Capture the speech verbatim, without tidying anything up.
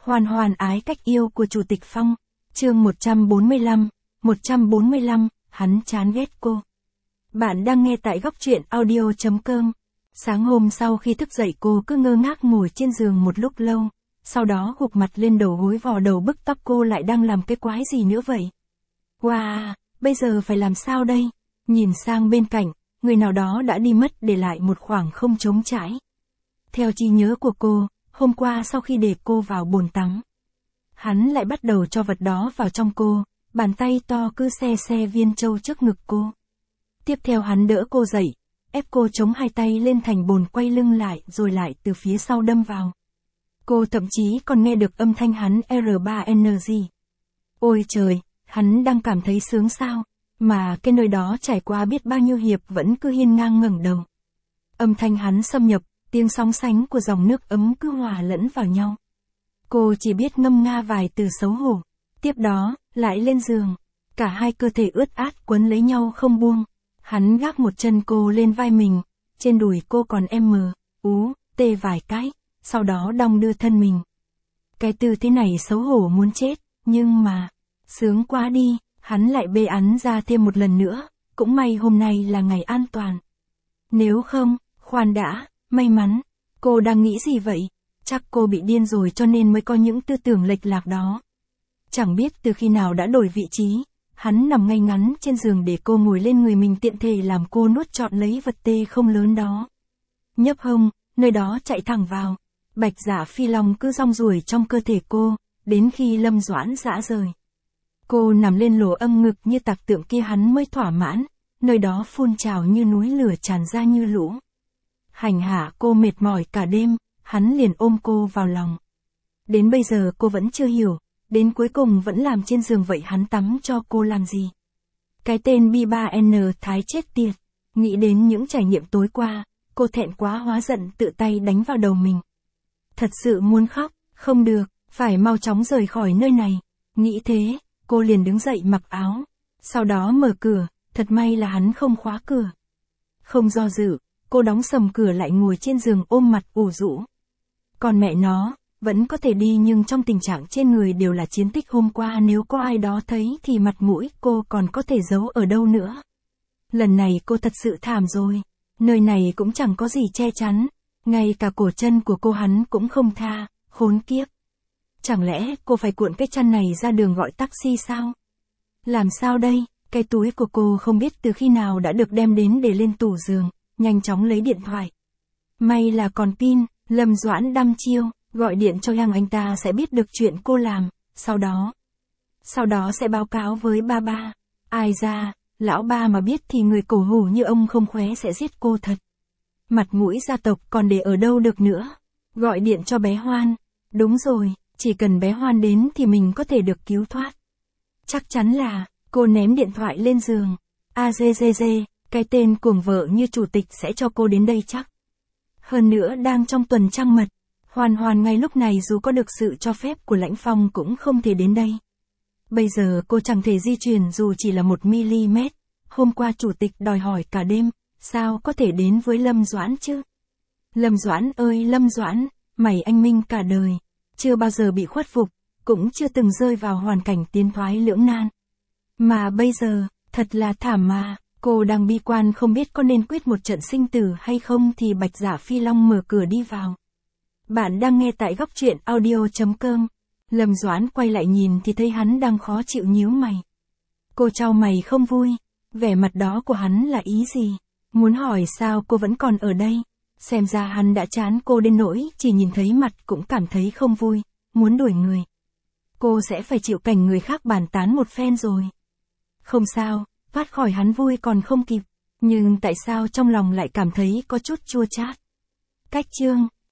Hoàn hoàn ái cách yêu của Chủ tịch Phong, chương một trăm bốn mươi lăm, một trăm bốn mươi lăm, hắn chán ghét cô. Bạn đang nghe tại góc truyện audio chấm com. Sáng hôm sau khi thức dậy cô cứ ngơ ngác ngồi trên giường một lúc lâu, sau đó gục mặt lên đầu gối vò đầu bức tóc. Cô lại đang làm cái quái gì nữa vậy? Wow, bây giờ phải làm sao đây? Nhìn sang bên cạnh, người nào đó đã đi mất để lại một khoảng không trống trải. Theo trí nhớ của cô, hôm qua sau khi để cô vào bồn tắm, hắn lại bắt đầu cho vật đó vào trong cô, bàn tay to cứ xe xe viên châu trước ngực cô. Tiếp theo hắn đỡ cô dậy, ép cô chống hai tay lên thành bồn, quay lưng lại rồi lại từ phía sau đâm vào. Cô thậm chí còn nghe được âm thanh hắn R ba N G. Ôi trời, hắn đang cảm thấy sướng sao, mà cái nơi đó trải qua biết bao nhiêu hiệp vẫn cứ hiên ngang ngẩng đầu. Âm thanh hắn xâm nhập, tiếng sóng sánh của dòng nước ấm cứ hòa lẫn vào nhau. Cô chỉ biết ngâm nga vài từ xấu hổ. Tiếp đó, lại lên giường. Cả hai cơ thể ướt át quấn lấy nhau không buông. Hắn gác một chân cô lên vai mình. Trên đùi cô còn M, ú, tê vài cái. Sau đó đong đưa thân mình. Cái tư thế này xấu hổ muốn chết. Nhưng mà, sướng quá đi. Hắn lại bê ẵn ra thêm một lần nữa. Cũng may hôm nay là ngày an toàn. Nếu không, khoan đã. May mắn, cô đang nghĩ gì vậy? Chắc cô bị điên rồi cho nên mới có những tư tưởng lệch lạc đó. Chẳng biết từ khi nào đã đổi vị trí, hắn nằm ngay ngắn trên giường để cô ngồi lên người mình, tiện thể làm cô nuốt trọn lấy vật tê không lớn đó. Nhấp hông, nơi đó chạy thẳng vào. Bạch Dạ Phi Long cứ rong ruổi trong cơ thể cô, đến khi Lâm Doãn rã rời. Cô nằm lên lỗ âm ngực như tạc tượng kia hắn mới thỏa mãn, nơi đó phun trào như núi lửa tràn ra như lũ. Hành hạ cô mệt mỏi cả đêm, hắn liền ôm cô vào lòng. Đến bây giờ cô vẫn chưa hiểu, đến cuối cùng vẫn làm trên giường vậy hắn tắm cho cô làm gì? Cái tên B ba N Thái chết tiệt, nghĩ đến những trải nghiệm tối qua, cô thẹn quá hóa giận tự tay đánh vào đầu mình. Thật sự muốn khóc, không được, phải mau chóng rời khỏi nơi này. Nghĩ thế, cô liền đứng dậy mặc áo, sau đó mở cửa, thật may là hắn không khóa cửa. Không do dự, cô đóng sầm cửa lại ngồi trên giường ôm mặt ủ rũ. Còn mẹ nó, vẫn có thể đi nhưng trong tình trạng trên người đều là chiến tích hôm qua, nếu có ai đó thấy thì mặt mũi cô còn có thể giấu ở đâu nữa. Lần này cô thật sự thảm rồi, nơi này cũng chẳng có gì che chắn, ngay cả cổ chân của cô hắn cũng không tha, khốn kiếp. Chẳng lẽ cô phải cuộn cái chăn này ra đường gọi taxi sao? Làm sao đây, cái túi của cô không biết từ khi nào đã được đem đến để lên tủ giường. Nhanh chóng lấy điện thoại. May là còn pin, Lâm Doãn đăm chiêu, gọi điện cho Yang, anh ta sẽ biết được chuyện cô làm, sau đó. Sau đó sẽ báo cáo với ba ba. Ai ra, lão ba mà biết thì người cổ hủ như ông không khóe sẽ giết cô thật. Mặt mũi gia tộc còn để ở đâu được nữa. Gọi điện cho bé Hoan. Đúng rồi, chỉ cần bé Hoan đến thì mình có thể được cứu thoát. Chắc chắn là, cô ném điện thoại lên giường. A dê dê dê. Cái tên cuồng vợ như chủ tịch sẽ cho cô đến đây chắc. Hơn nữa đang trong tuần trăng mật, Hoàn hoàn ngay lúc này dù có được sự cho phép của Lãnh Phong cũng không thể đến đây. Bây giờ cô chẳng thể di chuyển dù chỉ là một mm. Hôm qua chủ tịch đòi hỏi cả đêm, sao có thể đến với Lâm Doãn chứ? Lâm Doãn ơi Lâm Doãn, mày anh minh cả đời, chưa bao giờ bị khuất phục, cũng chưa từng rơi vào hoàn cảnh tiến thoái lưỡng nan. Mà bây giờ, thật là thảm mà. Cô đang bi quan không biết có nên quyết một trận sinh tử hay không thì Bạch Dạ Phi Long mở cửa đi vào. Bạn đang nghe tại góc truyện audio chấm com. Lâm Doãn quay lại nhìn thì thấy hắn đang khó chịu nhíu mày. Cô chau mày không vui. Vẻ mặt đó của hắn là ý gì? Muốn hỏi sao cô vẫn còn ở đây? Xem ra hắn đã chán cô đến nỗi chỉ nhìn thấy mặt cũng cảm thấy không vui, muốn đuổi người. Cô sẽ phải chịu cảnh người khác bàn tán một phen rồi. Không sao. Thoát khỏi hắn vui còn không kịp, nhưng tại sao trong lòng lại cảm thấy có chút chua chát. Cách chương